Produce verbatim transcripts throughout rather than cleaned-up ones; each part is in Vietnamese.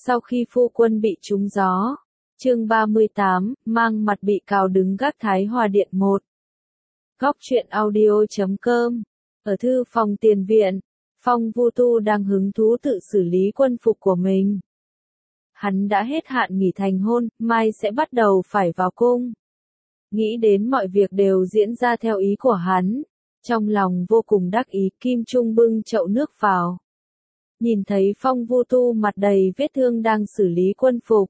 Sau khi phu quân bị trúng gió. Chương ba mươi tám, mang mặt bị cào đứng gác Thái Hòa Điện một. Góc truyện audio chấm com. Ở thư phòng tiền viện, Phong Vu Tu đang hứng thú tự xử lý quân phục của mình. Hắn đã hết hạn nghỉ thành hôn, mai sẽ bắt đầu phải vào cung. Nghĩ đến mọi việc đều diễn ra theo ý của hắn, trong lòng vô cùng đắc ý. Kim Trung bưng chậu nước vào. Nhìn thấy Phong Vu Tu mặt đầy vết thương đang xử lý quân phục.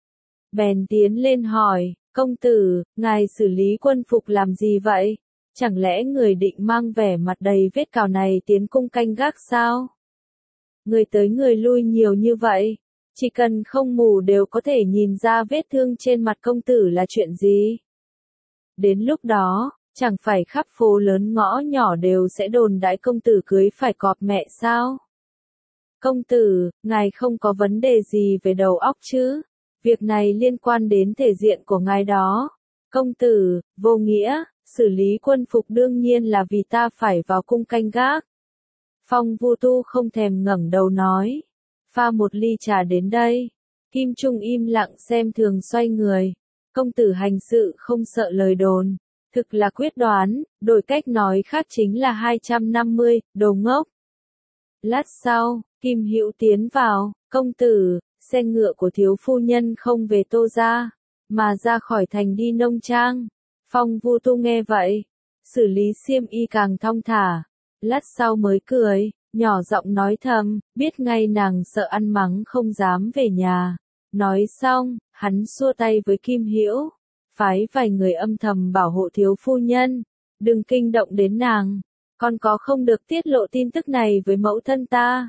Bèn tiến lên hỏi, công tử, ngài xử lý quân phục làm gì vậy? Chẳng lẽ người định mang vẻ mặt đầy vết cào này tiến cung canh gác sao? Người tới người lui nhiều như vậy, chỉ cần không mù đều có thể nhìn ra vết thương trên mặt công tử là chuyện gì. Đến lúc đó, chẳng phải khắp phố lớn ngõ nhỏ đều sẽ đồn đãi công tử cưới phải cọp mẹ sao? Công tử, ngài không có vấn đề gì về đầu óc chứ? Việc này liên quan đến thể diện của ngài đó. Công tử, vô nghĩa, xử lý quân phục đương nhiên là vì ta phải vào cung canh gác. Phong Vu Tu không thèm ngẩng đầu nói. Pha một ly trà đến đây. Kim Trung im lặng xem thường xoay người. Công tử hành sự không sợ lời đồn. Thực là quyết đoán, đổi cách nói khác chính là hai trăm năm mươi, đồ ngốc. Lát sau, Kim Hữu tiến vào, công tử, xe ngựa của thiếu phu nhân không về Tô gia, mà ra khỏi thành đi nông trang. Phong Vu Tu nghe vậy, xử lý xiêm y càng thong thả, lát sau mới cười, nhỏ giọng nói thầm, biết ngay nàng sợ ăn mắng không dám về nhà. Nói xong, hắn xua tay với Kim Hữu, phái vài người âm thầm bảo hộ thiếu phu nhân, đừng kinh động đến nàng, còn có không được tiết lộ tin tức này với mẫu thân ta.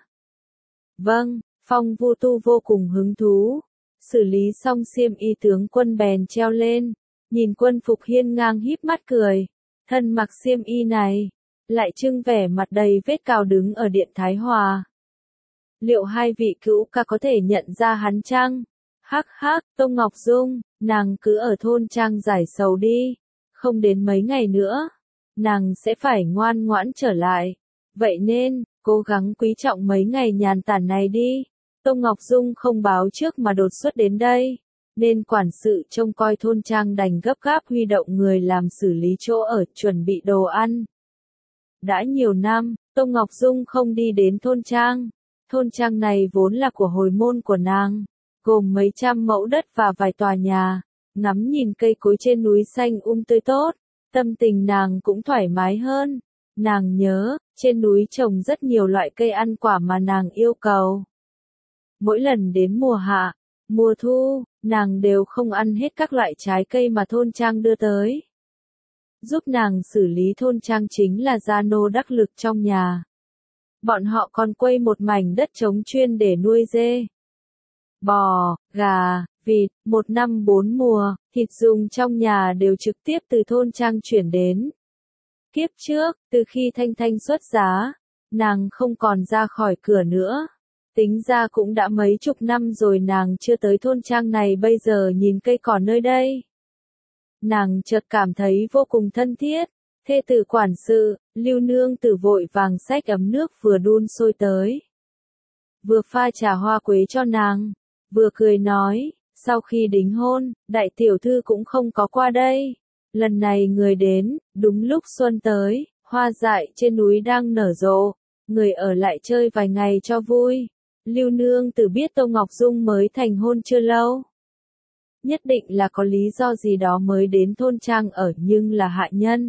Vâng. Phong Vu Tu vô cùng hứng thú, xử lý xong xiêm y tướng quân bèn treo lên, nhìn quân phục hiên ngang híp mắt cười, thân mặc xiêm y này, lại trưng vẻ mặt đầy vết cào đứng ở điện Thái Hòa. Liệu hai vị cữu ca có thể nhận ra hắn chăng? Hắc hắc, Tông Ngọc Dung, nàng cứ ở thôn trang giải sầu đi, không đến mấy ngày nữa, nàng sẽ phải ngoan ngoãn trở lại, vậy nên, cố gắng quý trọng mấy ngày nhàn tản này đi. Tông Ngọc Dung không báo trước mà đột xuất đến đây, nên quản sự trông coi thôn trang đành gấp gáp huy động người làm xử lý chỗ ở, chuẩn bị đồ ăn. Đã nhiều năm, Tông Ngọc Dung không đi đến thôn trang. Thôn trang này vốn là của hồi môn của nàng, gồm mấy trăm mẫu đất và vài tòa nhà, ngắm nhìn cây cối trên núi xanh um tươi tốt, tâm tình nàng cũng thoải mái hơn. Nàng nhớ, trên núi trồng rất nhiều loại cây ăn quả mà nàng yêu cầu. Mỗi lần đến mùa hạ, mùa thu, nàng đều không ăn hết các loại trái cây mà thôn trang đưa tới. Giúp nàng xử lý thôn trang chính là gia nô đắc lực trong nhà. Bọn họ còn quây một mảnh đất trống chuyên để nuôi dê, bò, gà, vịt, một năm bốn mùa, thịt dùng trong nhà đều trực tiếp từ thôn trang chuyển đến. Kiếp trước, từ khi Thanh Thanh xuất giá, nàng không còn ra khỏi cửa nữa. Tính ra cũng đã mấy chục năm rồi nàng chưa tới thôn trang này, bây giờ nhìn cây cỏ nơi đây. Nàng chợt cảm thấy vô cùng thân thiết. Thê tử quản sự, Lưu Nương Tử vội vàng xách ấm nước vừa đun sôi tới. Vừa pha trà hoa quế cho nàng, vừa cười nói, sau khi đính hôn, đại tiểu thư cũng không có qua đây. Lần này người đến, đúng lúc xuân tới, hoa dại trên núi đang nở rộ, người ở lại chơi vài ngày cho vui. Lưu Nương Tử biết Tông Ngọc Dung mới thành hôn chưa lâu. Nhất định là có lý do gì đó mới đến thôn trang ở, nhưng là hạ nhân.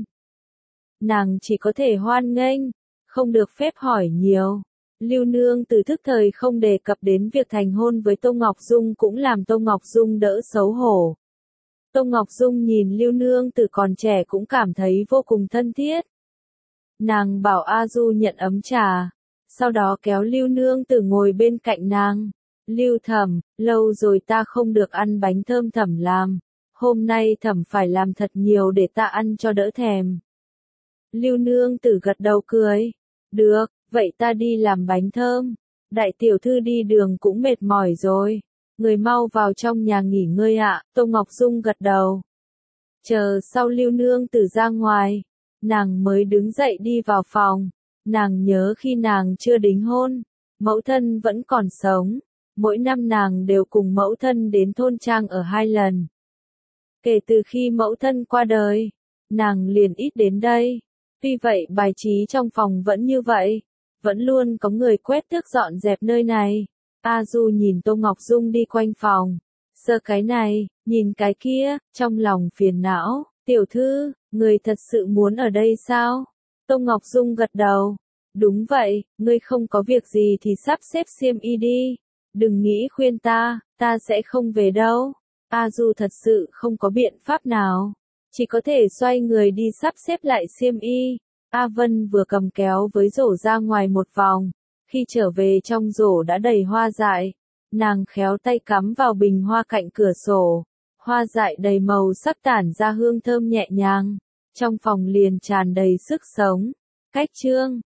Nàng chỉ có thể hoan nghênh, không được phép hỏi nhiều. Lưu Nương Tử thức thời không đề cập đến việc thành hôn với Tông Ngọc Dung cũng làm Tông Ngọc Dung đỡ xấu hổ. Tông Ngọc Dung nhìn Lưu Nương Tử còn trẻ cũng cảm thấy vô cùng thân thiết. Nàng bảo A Du nhận ấm trà, sau đó kéo Lưu Nương Tử ngồi bên cạnh nàng. Lưu Thẩm, lâu rồi ta không được ăn bánh thơm Thẩm làm, hôm nay Thẩm phải làm thật nhiều để ta ăn cho đỡ thèm. Lưu Nương Tử gật đầu cười, được, vậy ta đi làm bánh thơm. Đại tiểu thư đi đường cũng mệt mỏi rồi, người mau vào trong nhà nghỉ ngơi ạ. Tông Ngọc Dung gật đầu. Chờ sau Lưu Nương Tử ra ngoài, nàng mới đứng dậy đi vào phòng. Nàng nhớ khi nàng chưa đính hôn, mẫu thân vẫn còn sống, Mỗi năm nàng đều cùng mẫu thân đến thôn trang ở hai lần. Kể từ khi mẫu thân qua đời, nàng liền ít đến đây. Tuy vậy bài trí trong phòng vẫn như vậy, vẫn luôn có người quét tước dọn dẹp nơi này. A Du nhìn Tô Ngọc Dung đi quanh phòng, sờ cái này, nhìn cái kia, trong lòng phiền não. Tiểu thư, người thật sự muốn ở đây sao? Tô Ngọc Dung gật đầu. Đúng vậy, ngươi không có việc gì thì sắp xếp xiêm y đi. Đừng nghĩ khuyên ta, ta sẽ không về đâu. A Du thật sự không có biện pháp nào, chỉ có thể xoay người đi sắp xếp lại xiêm y. A Vân vừa cầm kéo với rổ ra ngoài một vòng, khi trở về trong rổ đã đầy hoa dại. Nàng khéo tay cắm vào bình hoa cạnh cửa sổ, hoa dại đầy màu sắc tản ra hương thơm nhẹ nhàng, trong phòng liền tràn đầy sức sống. Cách chương